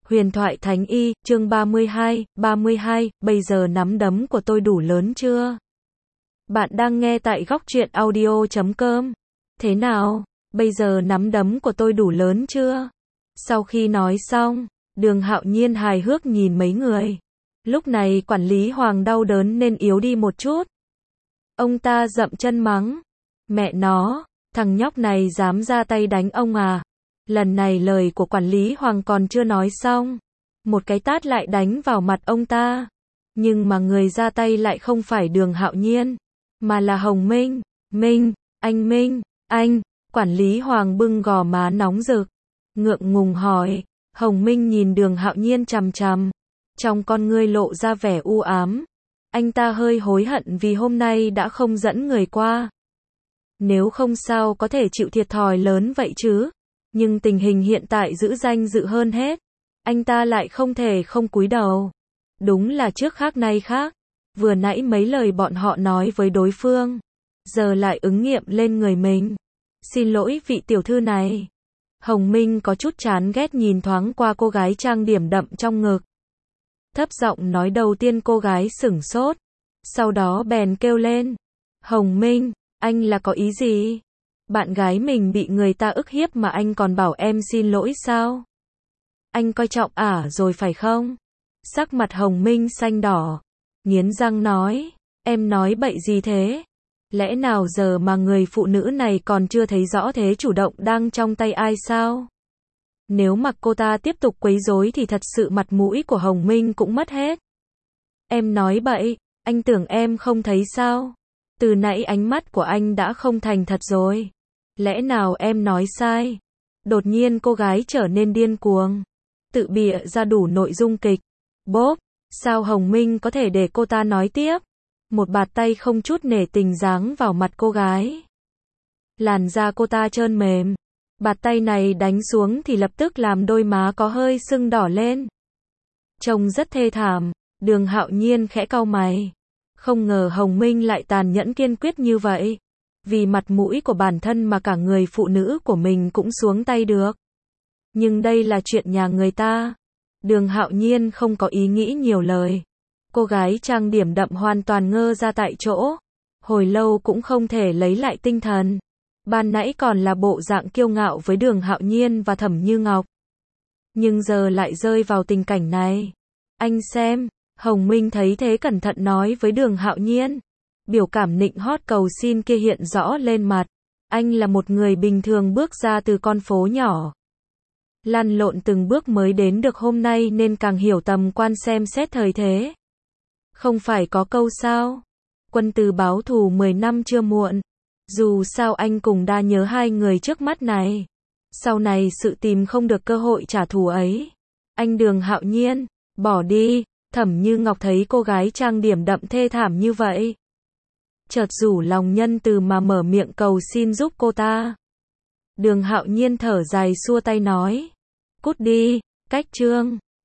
Huyền thoại thánh y, chương 32, bây giờ nắm đấm của tôi đủ lớn chưa? Bạn đang nghe tại góc truyện audio.com. Thế nào? Bây giờ nắm đấm của tôi đủ lớn chưa? Sau khi nói xong, Đường Hạo Nhiên hài hước nhìn mấy người. Lúc này quản lý Hoàng đau đớn nên yếu đi một chút. Ông ta dậm chân mắng. Mẹ nó, thằng nhóc này dám ra tay đánh ông à? Lần này lời của quản lý Hoàng còn chưa nói xong. Một cái tát lại đánh vào mặt ông ta. Nhưng mà người ra tay lại không phải Đường Hạo Nhiên, mà là Hồng Minh. Minh, anh, quản lý Hoàng bưng gò má nóng rực. Ngượng ngùng hỏi. Hồng Minh nhìn Đường Hạo Nhiên chằm chằm. Trong con ngươi lộ ra vẻ u ám. Anh ta hơi hối hận vì hôm nay đã không dẫn người qua. Nếu không sao có thể chịu thiệt thòi lớn vậy chứ. Nhưng tình hình hiện tại giữ danh dự hơn hết. Anh ta lại không thể không cúi đầu. Đúng là trước khác nay khác. Vừa nãy mấy lời bọn họ nói với đối phương, giờ lại ứng nghiệm lên người mình. Xin lỗi vị tiểu thư này. Hồng Minh có chút chán ghét nhìn thoáng qua cô gái trang điểm đậm trong ngực. Thấp giọng nói, đầu tiên cô gái sửng sốt. Sau đó bèn kêu lên. Hồng Minh, anh là có ý gì? Bạn gái mình bị người ta ức hiếp mà anh còn bảo em xin lỗi sao? Anh coi trọng ả rồi phải không? Sắc mặt Hồng Minh xanh đỏ. Nghiến răng nói. Em nói bậy gì thế? Lẽ nào giờ mà người phụ nữ này còn chưa thấy rõ thế chủ động đang trong tay ai sao? Nếu mặc cô ta tiếp tục quấy rối thì thật sự mặt mũi của Hồng Minh cũng mất hết. Em nói bậy, anh tưởng em không thấy sao? Từ nãy ánh mắt của anh đã không thành thật rồi. Lẽ nào em nói sai? Đột nhiên cô gái trở nên điên cuồng. Tự bịa ra đủ nội dung kịch. Bốp, sao Hồng Minh có thể để cô ta nói tiếp? Một bạt tay không chút nể tình giáng vào mặt cô gái. Làn da cô ta trơn mềm. Bạt tay này đánh xuống thì lập tức làm đôi má có hơi sưng đỏ lên. Trông rất thê thảm. Đường Hạo Nhiên khẽ cau mày. Không ngờ Hồng Minh lại tàn nhẫn kiên quyết như vậy. Vì mặt mũi của bản thân mà cả người phụ nữ của mình cũng xuống tay được. Nhưng đây là chuyện nhà người ta. Đường Hạo Nhiên không có ý nghĩ nhiều lời. Cô gái trang điểm đậm hoàn toàn ngơ ra tại chỗ. Hồi lâu cũng không thể lấy lại tinh thần. Ban nãy còn là bộ dạng kiêu ngạo với Đường Hạo Nhiên và Thẩm Như Ngọc. Nhưng giờ lại rơi vào tình cảnh này. Anh xem. Hồng Minh thấy thế cẩn thận nói với Đường Hạo Nhiên. Biểu cảm nịnh hót cầu xin kia hiện rõ lên mặt. Anh là một người bình thường bước ra từ con phố nhỏ. Lăn lộn từng bước mới đến được hôm nay nên càng hiểu tầm quan xem xét thời thế. Không phải có câu sao? Quân tử báo thù 10 năm chưa muộn. Dù sao anh cũng đã nhớ hai người trước mắt này. Sau này sự tìm không được cơ hội trả thù ấy. Anh Đường Hạo Nhiên, bỏ đi. Thẩm Như Ngọc thấy cô gái trang điểm đậm thê thảm như vậy. Chợt rủ lòng nhân từ mà mở miệng cầu xin giúp cô ta. Đường Hạo Nhiên thở dài xua tay nói. Cút đi, cách chương.